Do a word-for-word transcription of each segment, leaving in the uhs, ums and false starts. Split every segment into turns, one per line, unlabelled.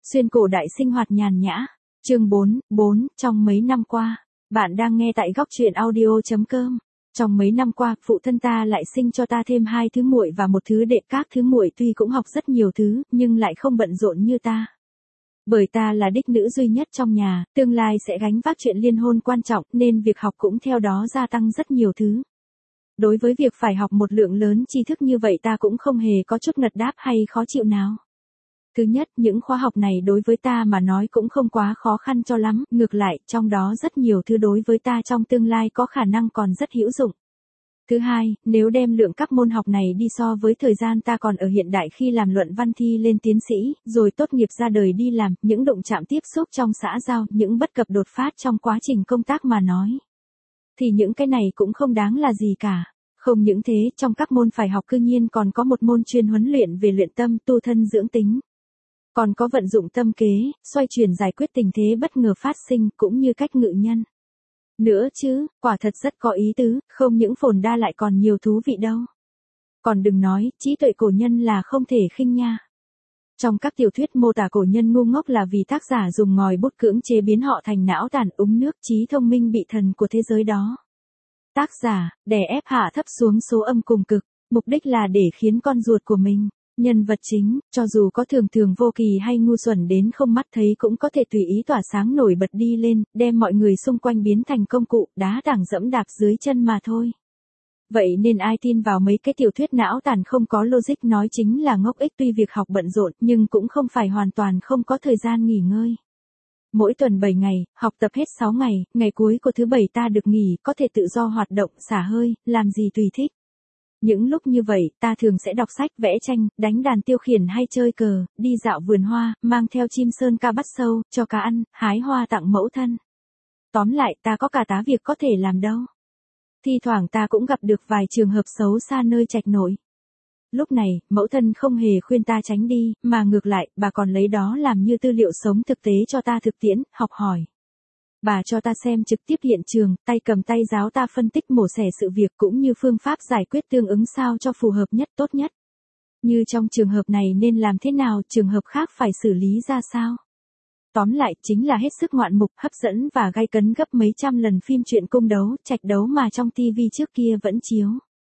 Xuyên cổ đại sinh hoạt nhàn nhã. Chương bốn, bốn, trong mấy năm qua, bạn đang nghe tại góc truyện audio chấm com. Trong mấy năm qua, phụ thân ta lại sinh cho ta thêm hai thứ muội và một thứ đệ, các thứ muội tuy cũng học rất nhiều thứ, nhưng lại không bận rộn như ta. Bởi ta là đích nữ duy nhất trong nhà, tương lai sẽ gánh vác chuyện liên hôn quan trọng, nên việc học cũng theo đó gia tăng rất nhiều thứ. Đối với việc phải học một lượng lớn tri thức như vậy ta cũng không hề có chút ngật đáp hay khó chịu nào. Thứ nhất, những khóa học này đối với ta mà nói cũng không quá khó khăn cho lắm, ngược lại, trong đó rất nhiều thứ đối với ta trong tương lai có khả năng còn rất hữu dụng. Thứ hai, nếu đem lượng các môn học này đi so với thời gian ta còn ở hiện đại khi làm luận văn thi lên tiến sĩ, rồi tốt nghiệp ra đời đi làm, những đụng chạm tiếp xúc trong xã giao, những bất cập đột phát trong quá trình công tác mà nói, thì những cái này cũng không đáng là gì cả. Không những thế, trong các môn phải học cư nhiên còn có một môn chuyên huấn luyện về luyện tâm, tu thân dưỡng tính. Còn có vận dụng tâm kế, xoay chuyển giải quyết tình thế bất ngờ phát sinh, cũng như cách ngự nhân. Nữa chứ, quả thật rất có ý tứ, không những phồn đa lại còn nhiều thú vị đâu. Còn đừng nói, trí tuệ cổ nhân là không thể khinh nha. Trong các tiểu thuyết mô tả cổ nhân ngu ngốc là vì tác giả dùng ngòi bút cưỡng chế biến họ thành não tàn úng nước, trí thông minh bị thần của thế giới đó. Tác giả, đè ép hạ thấp xuống số âm cùng cực, mục đích là để khiến con ruột của mình, nhân vật chính, cho dù có thường thường vô kỳ hay ngu xuẩn đến không mắt thấy cũng có thể tùy ý tỏa sáng nổi bật đi lên, đem mọi người xung quanh biến thành công cụ, đá đảng dẫm đạp dưới chân mà thôi. Vậy nên ai tin vào mấy cái tiểu thuyết não tàn không có logic nói chính là ngốc ích, tuy việc học bận rộn nhưng cũng không phải hoàn toàn không có thời gian nghỉ ngơi. Mỗi tuần bảy ngày, học tập hết sáu ngày, ngày cuối của thứ bảy ta được nghỉ, có thể tự do hoạt động, xả hơi, làm gì tùy thích. Những lúc như vậy, ta thường sẽ đọc sách, vẽ tranh, đánh đàn tiêu khiển hay chơi cờ, đi dạo vườn hoa, mang theo chim sơn ca bắt sâu, cho cá ăn, hái hoa tặng mẫu thân. Tóm lại, ta có cả tá việc có thể làm đâu. Thi thoảng ta cũng gặp được vài trường hợp xấu xa nơi trạch nổi. Lúc này, mẫu thân không hề khuyên ta tránh đi, mà ngược lại, bà còn lấy đó làm như tư liệu sống thực tế cho ta thực tiễn, học hỏi. Bà cho ta xem trực tiếp hiện trường, tay cầm tay giáo ta phân tích mổ xẻ sự việc cũng như phương pháp giải quyết tương ứng sao cho phù hợp nhất, tốt nhất. Như trong trường hợp này nên làm thế nào, trường hợp khác phải xử lý ra sao. Tóm lại, chính là hết sức ngoạn mục, hấp dẫn và gay cấn gấp mấy trăm lần phim truyện cung đấu, trạch đấu mà trong tivi trước kia vẫn chiếu.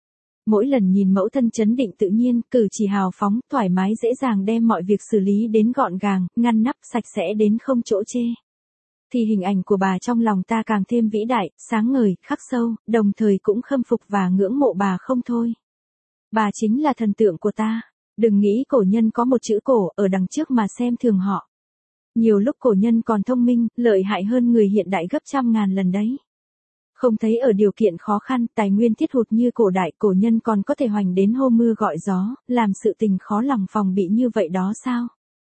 Mỗi lần nhìn mẫu thân trấn định tự nhiên, cử chỉ hào phóng, thoải mái dễ dàng đem mọi việc xử lý đến gọn gàng, ngăn nắp, sạch sẽ đến không chỗ chê. Thì hình ảnh của bà trong lòng ta càng thêm vĩ đại, sáng ngời, khắc sâu, đồng thời cũng khâm phục và ngưỡng mộ bà không thôi. Bà chính là thần tượng của ta. Đừng nghĩ cổ nhân có một chữ cổ ở đằng trước mà xem thường họ. Nhiều lúc cổ nhân còn thông minh, lợi hại hơn người hiện đại gấp trăm ngàn lần đấy. Không thấy ở điều kiện khó khăn, tài nguyên thiết hụt như cổ đại, cổ nhân còn có thể hoành đến hô mưa gọi gió, làm sự tình khó lòng phòng bị như vậy đó sao?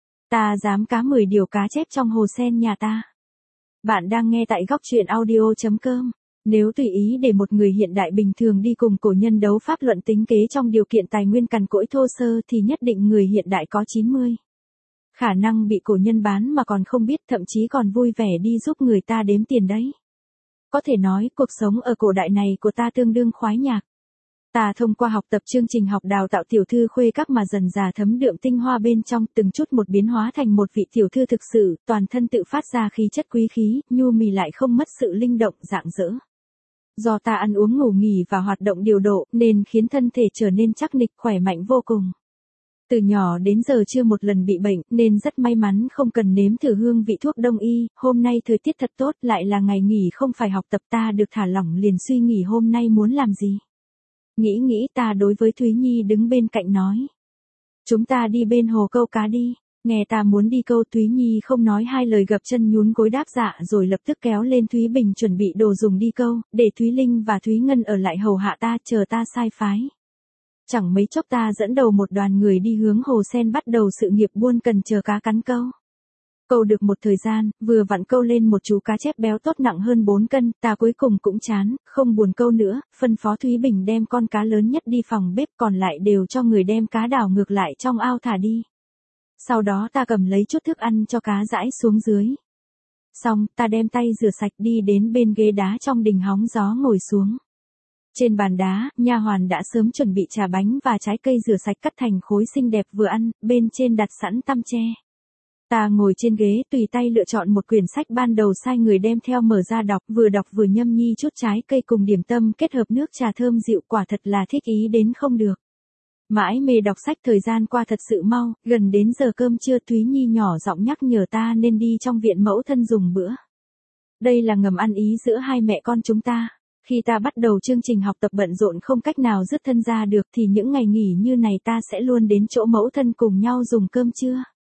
Ta dám cá mười điều cá chép trong hồ sen nhà ta. Bạn đang nghe tại góc truyện audio chấm com. Nếu tùy ý để một người hiện đại bình thường đi cùng cổ nhân đấu pháp luận tính kế trong điều kiện tài nguyên cằn cỗi thô sơ thì nhất định người hiện đại có chín mươi. Khả năng bị cổ nhân bán mà còn không biết, thậm chí còn vui vẻ đi giúp người ta đếm tiền đấy. Có thể nói, cuộc sống ở cổ đại này của ta tương đương khoái nhạc. Ta thông qua học tập chương trình học đào tạo tiểu thư khuê các mà dần dà thấm đượm tinh hoa bên trong, từng chút một biến hóa thành một vị tiểu thư thực sự, toàn thân tự phát ra khí chất quý khí, nhu mì lại không mất sự linh động, rạng rỡ. Do ta ăn uống ngủ nghỉ và hoạt động điều độ, nên khiến thân thể trở nên chắc nịch, khỏe mạnh vô cùng. Từ nhỏ đến giờ chưa một lần bị bệnh, nên rất may mắn không cần nếm thử hương vị thuốc đông y. Hôm nay thời tiết thật tốt, lại là ngày nghỉ không phải học tập, ta được thả lỏng liền suy nghĩ hôm nay muốn làm gì. Nghĩ nghĩ ta đối với Thúy Nhi đứng bên cạnh nói. Chúng ta đi bên hồ câu cá đi. Nghe ta muốn đi câu, Thúy Nhi không nói hai lời gập chân nhún gối đáp dạ, rồi lập tức kéo lên Thúy Bình chuẩn bị đồ dùng đi câu, để Thúy Linh và Thúy Ngân ở lại hầu hạ ta, chờ ta sai phái. Chẳng mấy chốc ta dẫn đầu một đoàn người đi hướng hồ sen bắt đầu sự nghiệp buôn cần chờ cá cắn câu. Câu được một thời gian, vừa vặn câu lên một chú cá chép béo tốt nặng hơn bốn cân, ta cuối cùng cũng chán, không buồn câu nữa, phân phó Thúy Bình đem con cá lớn nhất đi phòng bếp, còn lại đều cho người đem cá đảo ngược lại trong ao thả đi. Sau đó ta cầm lấy chút thức ăn cho cá rãi xuống dưới. Xong, ta đem tay rửa sạch đi đến bên ghế đá trong đình hóng gió ngồi xuống. Trên bàn đá, nha hoàn đã sớm chuẩn bị trà bánh và trái cây rửa sạch cắt thành khối xinh đẹp vừa ăn, bên trên đặt sẵn tăm tre. Ta ngồi trên ghế tùy tay lựa chọn một quyển sách ban đầu sai người đem theo mở ra đọc, vừa đọc vừa nhâm nhi chút trái cây cùng điểm tâm kết hợp nước trà thơm dịu, quả thật là thích ý đến không được. Mãi mê đọc sách, thời gian qua thật sự mau, gần đến giờ cơm trưa Thúy Nhi nhỏ giọng nhắc nhở ta nên đi trong viện mẫu thân dùng bữa. Đây là ngầm ăn ý giữa hai mẹ con chúng ta. Khi ta bắt đầu chương trình học tập bận rộn không cách nào dứt thân ra được thì những ngày nghỉ như này ta sẽ luôn đến chỗ mẫu thân cùng nhau dùng cơm trưa.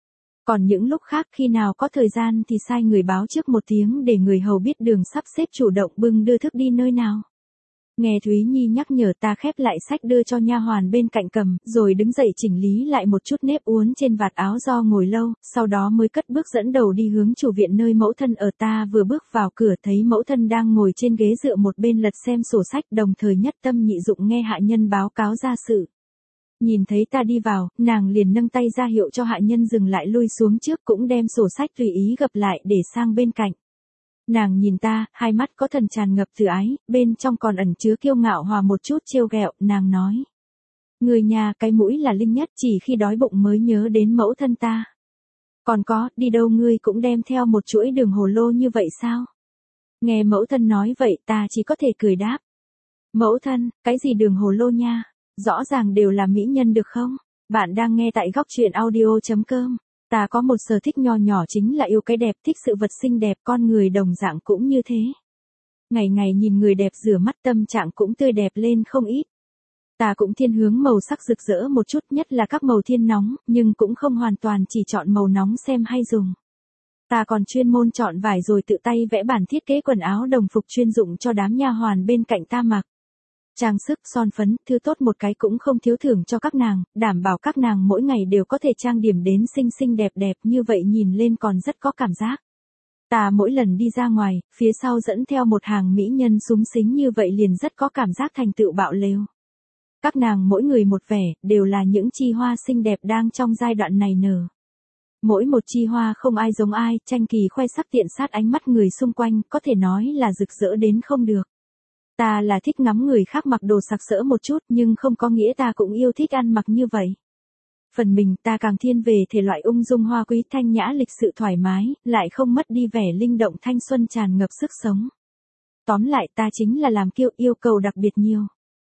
Còn những lúc khác khi nào có thời gian thì sai người báo trước một tiếng để người hầu biết đường sắp xếp chủ động bưng đưa thức đi nơi nào. Nghe Thúy Nhi nhắc nhở ta khép lại sách đưa cho nha hoàn bên cạnh cầm, rồi đứng dậy chỉnh lý lại một chút nếp uốn trên vạt áo do ngồi lâu, sau đó mới cất bước dẫn đầu đi hướng chủ viện nơi mẫu thân ở. Ta vừa bước vào cửa thấy mẫu thân đang ngồi trên ghế dựa một bên lật xem sổ sách, đồng thời nhất tâm nhị dụng nghe hạ nhân báo cáo gia sự. Nhìn thấy ta đi vào, nàng liền nâng tay ra hiệu cho hạ nhân dừng lại lui xuống trước, cũng đem sổ sách tùy ý gập lại để sang bên cạnh. Nàng nhìn ta, hai mắt có thần tràn ngập từ ái, bên trong còn ẩn chứa kiêu ngạo hòa một chút trêu ghẹo, nàng nói. Người nhà cái mũi là linh nhất, chỉ khi đói bụng mới nhớ đến mẫu thân ta. Còn có, đi đâu ngươi cũng đem theo một chuỗi đường hồ lô như vậy sao? Nghe mẫu thân nói vậy ta chỉ có thể cười đáp. Mẫu thân, cái gì đường hồ lô nha? Rõ ràng đều là mỹ nhân được không? Bạn đang nghe tại góc truyện audio chấm com. Ta có một sở thích nho nhỏ chính là yêu cái đẹp, thích sự vật xinh đẹp, con người đồng dạng cũng như thế. Ngày ngày nhìn người đẹp rửa mắt tâm trạng cũng tươi đẹp lên không ít. Ta cũng thiên hướng màu sắc rực rỡ một chút, nhất là các màu thiên nóng, nhưng cũng không hoàn toàn chỉ chọn màu nóng xem hay dùng. Ta còn chuyên môn chọn vải rồi tự tay vẽ bản thiết kế quần áo đồng phục chuyên dụng cho đám nha hoàn bên cạnh ta mặc. Trang sức, son phấn, thứ tốt một cái cũng không thiếu thưởng cho các nàng, đảm bảo các nàng mỗi ngày đều có thể trang điểm đến xinh xinh đẹp đẹp, như vậy nhìn lên còn rất có cảm giác. Ta mỗi lần đi ra ngoài, phía sau dẫn theo một hàng mỹ nhân xúng xính như vậy liền rất có cảm giác thành tựu bạo lều. Các nàng mỗi người một vẻ, đều là những chi hoa xinh đẹp đang trong giai đoạn này nở. Mỗi một chi hoa không ai giống ai, tranh kỳ khoe sắc tiện sát ánh mắt người xung quanh, có thể nói là rực rỡ đến không được. Ta là thích ngắm người khác mặc đồ sặc sỡ một chút, nhưng không có nghĩa ta cũng yêu thích ăn mặc như vậy. Phần mình ta càng thiên về thể loại ung dung hoa quý, thanh nhã lịch sự thoải mái, lại không mất đi vẻ linh động thanh xuân tràn ngập sức sống. Tóm lại ta chính là làm kiêu, yêu cầu đặc biệt nhiều.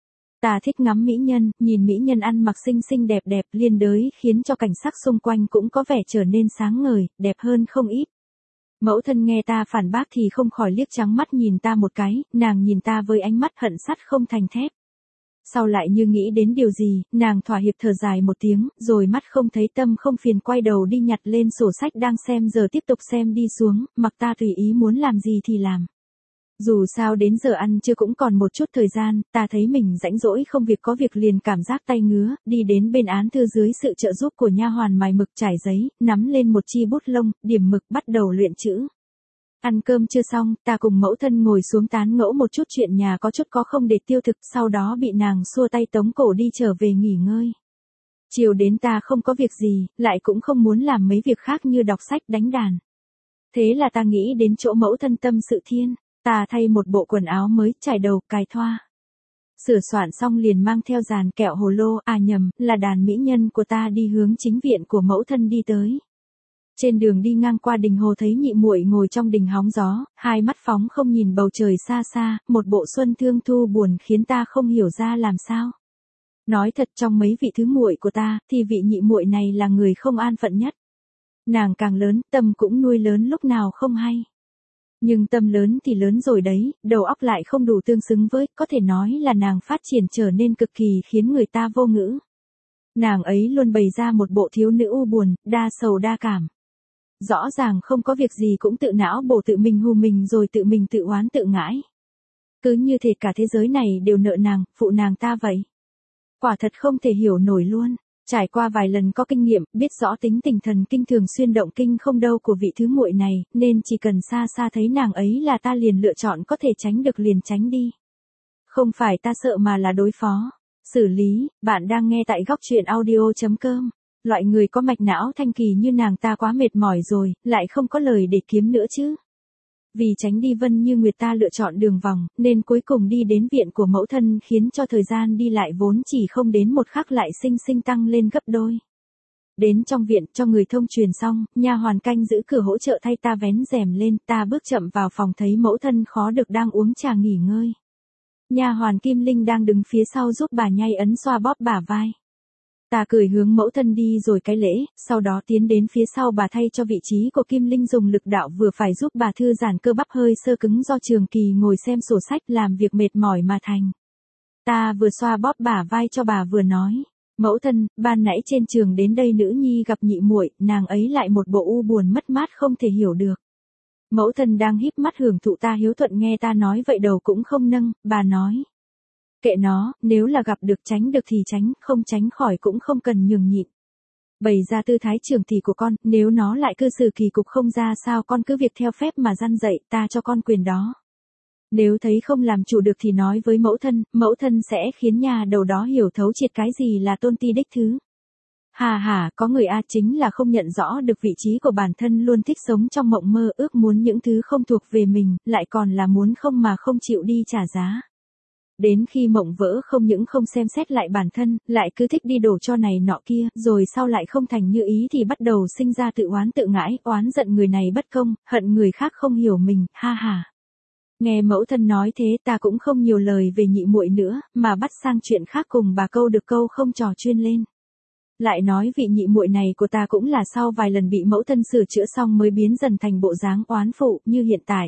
Ta thích ngắm mỹ nhân, nhìn mỹ nhân ăn mặc xinh xinh đẹp đẹp liên đới khiến cho cảnh sắc xung quanh cũng có vẻ trở nên sáng ngời, đẹp hơn không ít. Mẫu thân nghe ta phản bác thì không khỏi liếc trắng mắt nhìn ta một cái, nàng nhìn ta với ánh mắt hận sắt không thành thép. Sau lại như nghĩ đến điều gì, nàng thỏa hiệp thở dài một tiếng, rồi mắt không thấy tâm không phiền quay đầu đi nhặt lên sổ sách đang xem giờ tiếp tục xem đi xuống, mặc ta tùy ý muốn làm gì thì làm. Dù sao đến giờ ăn trưa cũng còn một chút thời gian, ta thấy mình rãnh rỗi không việc có việc liền cảm giác tay ngứa, đi đến bên án thư dưới sự trợ giúp của nha hoàn mài mực trải giấy, nắm lên một chi bút lông, điểm mực bắt đầu luyện chữ. Ăn cơm chưa xong, ta cùng mẫu thân ngồi xuống tán ngẫu một chút chuyện nhà có chút có không để tiêu thực, sau đó bị nàng xua tay tống cổ đi trở về nghỉ ngơi. Chiều đến ta không có việc gì, lại cũng không muốn làm mấy việc khác như đọc sách đánh đàn. Thế là ta nghĩ đến chỗ mẫu thân tâm sự thiên. Ta thay một bộ quần áo mới, trải đầu, cài thoa. Sửa soạn xong liền mang theo dàn kẹo hồ lô, à nhầm, là đàn mỹ nhân của ta đi hướng chính viện của mẫu thân đi tới. Trên đường đi ngang qua đình hồ thấy nhị muội ngồi trong đình hóng gió, hai mắt phóng không nhìn bầu trời xa xa, một bộ xuân thương thu buồn khiến ta không hiểu ra làm sao. Nói thật trong mấy vị thứ muội của ta, thì vị nhị muội này là người không an phận nhất. Nàng càng lớn, tâm cũng nuôi lớn lúc nào không hay. Nhưng tâm lớn thì lớn rồi đấy, đầu óc lại không đủ tương xứng với, có thể nói là nàng phát triển trở nên cực kỳ khiến người ta vô ngữ. Nàng ấy luôn bày ra một bộ thiếu nữ u buồn, đa sầu đa cảm. Rõ ràng không có việc gì cũng tự não bổ tự mình hù mình rồi tự mình tự oán tự ngãi. Cứ như thể cả thế giới này đều nợ nàng, phụ nàng ta vậy. Quả thật không thể hiểu nổi luôn. Trải qua vài lần có kinh nghiệm, biết rõ tính tình thần kinh thường xuyên động kinh không đâu của vị thứ muội này, nên chỉ cần xa xa thấy nàng ấy là ta liền lựa chọn có thể tránh được liền tránh đi. Không phải ta sợ mà là đối phó. Xử lý, bạn đang nghe tại góc truyện audio chấm com. Loại người có mạch não thanh kỳ như nàng ta quá mệt mỏi rồi, lại không có lời để kiếm nữa chứ. Vì tránh đi Vân Như Nguyệt ta lựa chọn đường vòng, nên cuối cùng đi đến viện của mẫu thân khiến cho thời gian đi lại vốn chỉ không đến một khắc lại sinh sinh tăng lên gấp đôi. Đến trong viện, cho người thông truyền xong, nha hoàn canh giữ cửa hỗ trợ thay ta vén rèm lên, ta bước chậm vào phòng thấy mẫu thân khó được đang uống trà nghỉ ngơi. Nha hoàn Kim Linh đang đứng phía sau giúp bà nhay ấn xoa bóp bả vai. Ta cười hướng mẫu thân đi rồi cái lễ, sau đó tiến đến phía sau bà thay cho vị trí của Kim Linh dùng lực đạo vừa phải giúp bà thư giãn cơ bắp hơi sơ cứng do trường kỳ ngồi xem sổ sách làm việc mệt mỏi mà thành. Ta vừa xoa bóp bả vai cho bà vừa nói, mẫu thân, ban nãy trên trường đến đây nữ nhi gặp nhị muội, nàng ấy lại một bộ u buồn mất mát không thể hiểu được. Mẫu thân đang híp mắt hưởng thụ ta hiếu thuận nghe ta nói vậy đầu cũng không nâng, bà nói. Kệ nó, nếu là gặp được tránh được thì tránh, không tránh khỏi cũng không cần nhường nhịn. Bày ra tư thái trưởng tỷ của con, nếu nó lại cư xử kỳ cục không ra sao con cứ việc theo phép mà răn dạy, ta cho con quyền đó. Nếu thấy không làm chủ được thì nói với mẫu thân, mẫu thân sẽ khiến nhà đầu đó hiểu thấu triệt cái gì là tôn ti đích thứ. Hà hà, có người A chính là không nhận rõ được vị trí của bản thân luôn thích sống trong mộng mơ ước muốn những thứ không thuộc về mình, lại còn là muốn không mà không chịu đi trả giá. Đến khi mộng vỡ không những không xem xét lại bản thân, lại cứ thích đi đổ cho này nọ kia, rồi sau lại không thành như ý thì bắt đầu sinh ra tự oán tự ngãi, oán giận người này bất công, hận người khác không hiểu mình, ha ha. Nghe mẫu thân nói thế ta cũng không nhiều lời về nhị muội nữa, mà bắt sang chuyện khác cùng bà câu được câu không trò chuyên lên. Lại nói vị nhị muội này của ta cũng là sau vài lần bị mẫu thân sửa chữa xong mới biến dần thành bộ dáng oán phụ như hiện tại.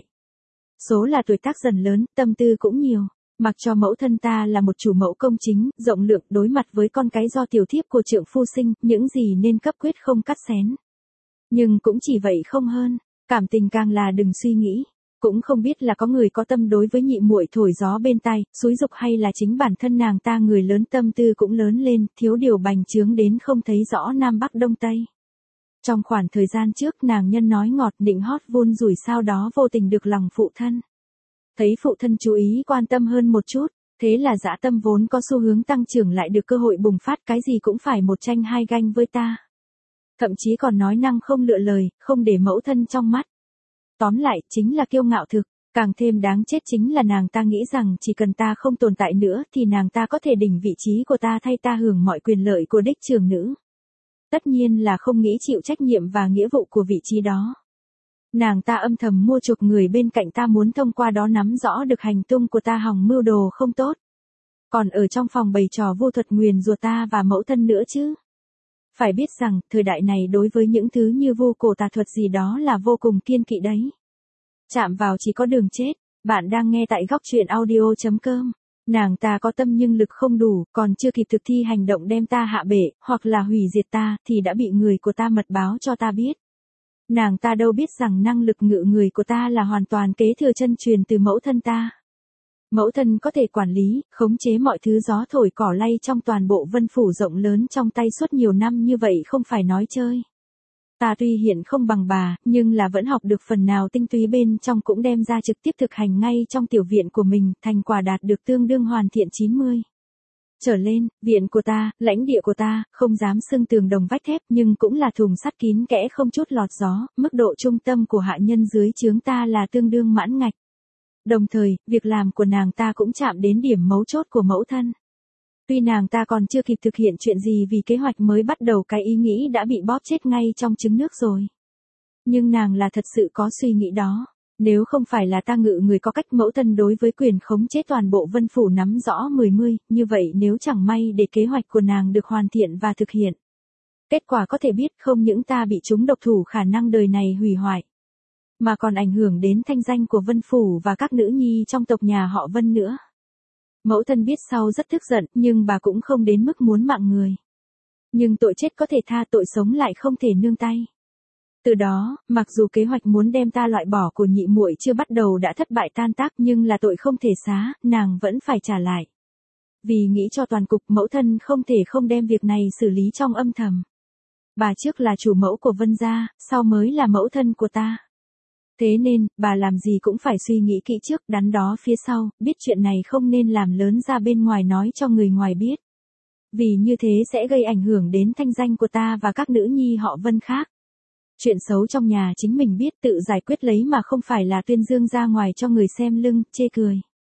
Số là tuổi tác dần lớn, tâm tư cũng nhiều. Mặc cho mẫu thân ta là một chủ mẫu công chính, rộng lượng đối mặt với con cái do tiểu thiếp của trượng phu sinh, những gì nên cấp quyết không cắt xén. Nhưng cũng chỉ vậy không hơn, cảm tình càng là đừng suy nghĩ. Cũng không biết là có người có tâm đối với nhị muội thổi gió bên tai, xúi dục hay là chính bản thân nàng ta người lớn tâm tư cũng lớn lên, thiếu điều bành trướng đến không thấy rõ Nam Bắc Đông Tây. Trong khoảng thời gian trước nàng nhân nói ngọt nịnh hót vun rủi sao đó vô tình được lòng phụ thân. Thấy phụ thân chú ý quan tâm hơn một chút, thế là dã tâm vốn có xu hướng tăng trưởng lại được cơ hội bùng phát cái gì cũng phải một tranh hai ganh với ta. Thậm chí còn nói năng không lựa lời, không để mẫu thân trong mắt. Tóm lại, chính là kiêu ngạo thực, càng thêm đáng chết chính là nàng ta nghĩ rằng chỉ cần ta không tồn tại nữa thì nàng ta có thể đỉnh vị trí của ta thay ta hưởng mọi quyền lợi của đích trưởng nữ. Tất nhiên là không nghĩ chịu trách nhiệm và nghĩa vụ của vị trí đó. Nàng ta âm thầm mua chuộc người bên cạnh ta muốn thông qua đó nắm rõ được hành tung của ta hòng mưu đồ không tốt. Còn ở trong phòng bày trò vô thuật nguyền rủa ta và mẫu thân nữa chứ. Phải biết rằng, thời đại này đối với những thứ như vu cổ tà thuật gì đó là vô cùng kiên kỵ đấy. Chạm vào chỉ có đường chết, bạn đang nghe tại góc truyện audio chấm com. Nàng ta có tâm nhưng lực không đủ, còn chưa kịp thực thi hành động đem ta hạ bể, hoặc là hủy diệt ta, thì đã bị người của ta mật báo cho ta biết. Nàng ta đâu biết rằng năng lực ngự người của ta là hoàn toàn kế thừa chân truyền từ mẫu thân ta. Mẫu thân có thể quản lý, khống chế mọi thứ gió thổi cỏ lay trong toàn bộ Vân Phủ rộng lớn trong tay suốt nhiều năm như vậy không phải nói chơi. Ta tuy hiện không bằng bà, nhưng là vẫn học được phần nào tinh túy bên trong cũng đem ra trực tiếp thực hành ngay trong tiểu viện của mình, thành quả đạt được tương đương hoàn thiện chín mươi. Trở lên, viện của ta, lãnh địa của ta, không dám xưng tường đồng vách thép nhưng cũng là thùng sắt kín kẽ không chút lọt gió, mức độ trung tâm của hạ nhân dưới trướng ta là tương đương mãn ngạch. Đồng thời, việc làm của nàng ta cũng chạm đến điểm mấu chốt của mẫu thân. Tuy nàng ta còn chưa kịp thực hiện chuyện gì vì kế hoạch mới bắt đầu cái ý nghĩ đã bị bóp chết ngay trong trứng nước rồi. Nhưng nàng là thật sự có suy nghĩ đó. Nếu không phải là ta ngự người có cách mẫu thân đối với quyền khống chế toàn bộ Vân Phủ nắm rõ mười mươi, như vậy nếu chẳng may để kế hoạch của nàng được hoàn thiện và thực hiện. Kết quả có thể biết không những ta bị chúng độc thủ khả năng đời này hủy hoại. Mà còn ảnh hưởng đến thanh danh của Vân Phủ và các nữ nhi trong tộc nhà họ Vân nữa. Mẫu thân biết sau rất tức giận nhưng bà cũng không đến mức muốn mạng người. Nhưng tội chết có thể tha tội sống lại không thể nương tay. Từ đó, mặc dù kế hoạch muốn đem ta loại bỏ của nhị muội chưa bắt đầu đã thất bại tan tác nhưng là tội không thể xá, nàng vẫn phải trả lại. Vì nghĩ cho toàn cục mẫu thân không thể không đem việc này xử lý trong âm thầm. Bà trước là chủ mẫu của Vân gia, sau mới là mẫu thân của ta. Thế nên, bà làm gì cũng phải suy nghĩ kỹ trước, đắn đó phía sau, biết chuyện này không nên làm lớn ra bên ngoài nói cho người ngoài biết. Vì như thế sẽ gây ảnh hưởng đến thanh danh của ta và các nữ nhi họ Vân khác. Chuyện xấu trong nhà chính mình biết tự giải quyết lấy mà không phải là tuyên dương ra ngoài cho người xem lưng, chê cười.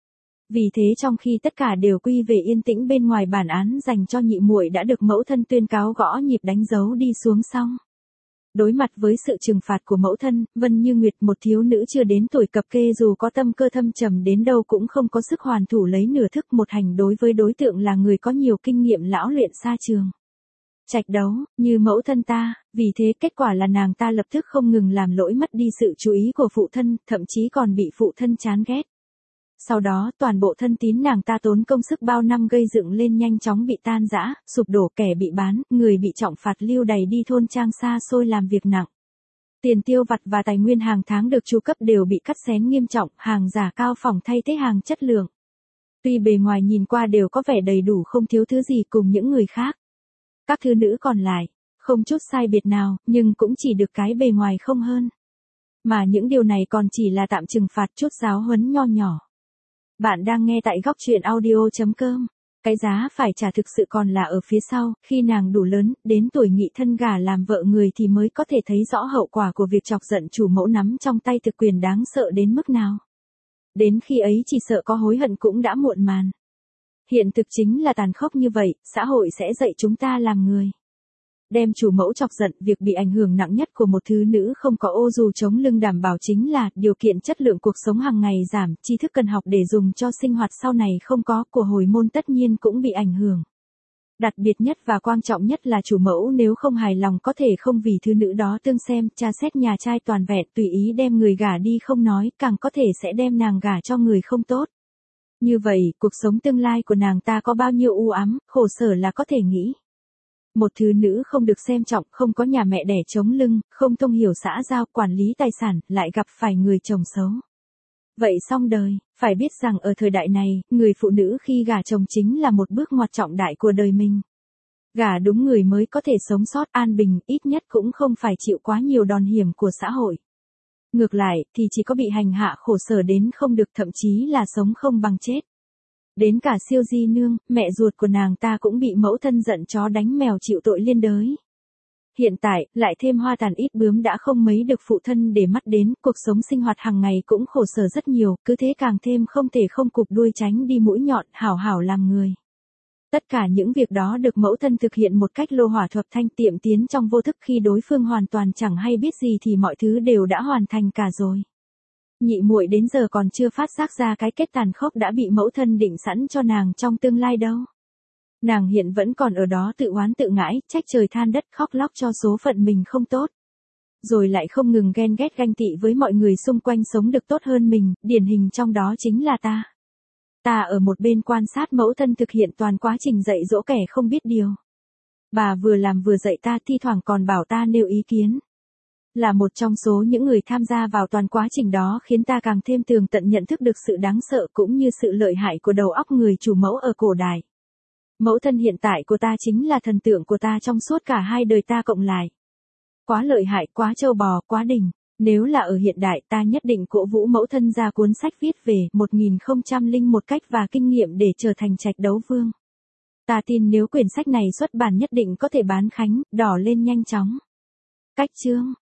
Vì thế trong khi tất cả đều quy về yên tĩnh bên ngoài bản án dành cho nhị muội đã được mẫu thân tuyên cáo gõ nhịp đánh dấu đi xuống xong. Đối mặt với sự trừng phạt của mẫu thân, Vân Như Nguyệt, một thiếu nữ chưa đến tuổi cập kê dù có tâm cơ thâm trầm đến đâu cũng không có sức hoàn thủ lấy nửa thức một hành đối với đối tượng là người có nhiều kinh nghiệm lão luyện xa trường. Trạch đấu, như mẫu thân ta, vì thế kết quả là nàng ta lập tức không ngừng làm lỗi mất đi sự chú ý của phụ thân, thậm chí còn bị phụ thân chán ghét. Sau đó, toàn bộ thân tín nàng ta tốn công sức bao năm gây dựng lên nhanh chóng bị tan rã, sụp đổ, kẻ bị bán, người bị trọng phạt lưu đày đi thôn trang xa xôi làm việc nặng. Tiền tiêu vặt và tài nguyên hàng tháng được chu cấp đều bị cắt xén nghiêm trọng, hàng giả cao phỏng thay thế hàng chất lượng. Tuy bề ngoài nhìn qua đều có vẻ đầy đủ không thiếu thứ gì cùng những người khác. Các thứ nữ còn lại, không chút sai biệt nào, nhưng cũng chỉ được cái bề ngoài không hơn. Mà những điều này còn chỉ là tạm trừng phạt chút giáo huấn nho nhỏ. Bạn đang nghe tại góc truyện audio chấm com. Cái giá phải trả thực sự còn là ở phía sau, khi nàng đủ lớn, đến tuổi nghị thân gả làm vợ người thì mới có thể thấy rõ hậu quả của việc chọc giận chủ mẫu nắm trong tay thực quyền đáng sợ đến mức nào. Đến khi ấy chỉ sợ có hối hận cũng đã muộn màn. Hiện thực chính là tàn khốc như vậy, xã hội sẽ dạy chúng ta làm người. Đem chủ mẫu chọc giận, việc bị ảnh hưởng nặng nhất của một thứ nữ không có ô dù chống lưng đảm bảo chính là điều kiện chất lượng cuộc sống hàng ngày giảm, tri thức cần học để dùng cho sinh hoạt sau này không có, của hồi môn tất nhiên cũng bị ảnh hưởng. Đặc biệt nhất và quan trọng nhất là chủ mẫu nếu không hài lòng có thể không vì thứ nữ đó tương xem, tra xét nhà trai toàn vẹn, tùy ý đem người gả đi không nói, càng có thể sẽ đem nàng gả cho người không tốt. Như vậy, cuộc sống tương lai của nàng ta có bao nhiêu u ám, khổ sở là có thể nghĩ. Một thứ nữ không được xem trọng, không có nhà mẹ đẻ chống lưng, không thông hiểu xã giao, quản lý tài sản, lại gặp phải người chồng xấu. Vậy xong đời, phải biết rằng ở thời đại này, người phụ nữ khi gả chồng chính là một bước ngoặt trọng đại của đời mình. Gả đúng người mới có thể sống sót an bình, ít nhất cũng không phải chịu quá nhiều đòn hiểm của xã hội. Ngược lại, thì chỉ có bị hành hạ khổ sở đến không được, thậm chí là sống không bằng chết. Đến cả Siêu Di Nương, mẹ ruột của nàng ta cũng bị mẫu thân giận chó đánh mèo chịu tội liên đới. Hiện tại, lại thêm Hoa Tàn ít bướm đã không mấy được phụ thân để mắt đến, cuộc sống sinh hoạt hàng ngày cũng khổ sở rất nhiều, cứ thế càng thêm không thể không cụp đuôi tránh đi mũi nhọn, hảo hảo làm người. Tất cả những việc đó được mẫu thân thực hiện một cách lô hỏa thuận thanh tiệm tiến trong vô thức, khi đối phương hoàn toàn chẳng hay biết gì thì mọi thứ đều đã hoàn thành cả rồi. Nhị muội đến giờ còn chưa phát giác ra cái kết tàn khốc đã bị mẫu thân định sẵn cho nàng trong tương lai đâu. Nàng hiện vẫn còn ở đó tự oán tự ngãi, trách trời than đất, khóc lóc cho số phận mình không tốt. Rồi lại không ngừng ghen ghét ganh tị với mọi người xung quanh sống được tốt hơn mình, điển hình trong đó chính là ta. Ta ở một bên quan sát mẫu thân thực hiện toàn quá trình dạy dỗ kẻ không biết điều. Bà vừa làm vừa dạy ta, thi thoảng còn bảo ta nêu ý kiến. Là một trong số những người tham gia vào toàn quá trình đó khiến ta càng thêm tường tận nhận thức được sự đáng sợ cũng như sự lợi hại của đầu óc người chủ mẫu ở cổ đại. Mẫu thân hiện tại của ta chính là thần tượng của ta trong suốt cả hai đời ta cộng lại. Quá lợi hại, quá trâu bò, quá đỉnh. Nếu là ở hiện đại ta nhất định cổ vũ mẫu thân ra cuốn sách viết về một nghìn không trăm lẻ một cách và kinh nghiệm để trở thành trạch đấu vương. Ta tin nếu quyển sách này xuất bản nhất định có thể bán khánh, đỏ lên nhanh chóng. Cách chương